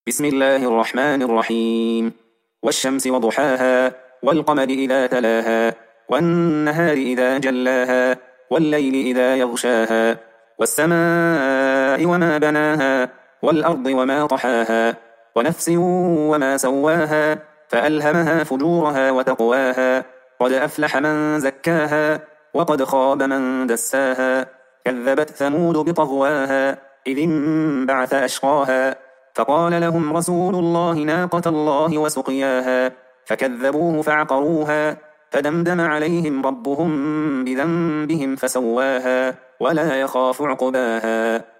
بسم الله الرحمن الرحيم. والشمس وضحاها والقمر إذا تلاها والنهار إذا جلاها والليل إذا يغشاها والسماء وما بناها والأرض وما طحاها ونفس وما سواها فألهمها فجورها وتقواها قد أفلح من زكاها وقد خاب من دساها كذبت ثمود بطغواها إذ انبعث أشقاها فقال لهم رسول الله ناقة الله وسقياها فكذبوه فعقروها فدمدم عليهم ربهم بذنبهم فسواها ولا يخاف عقباها.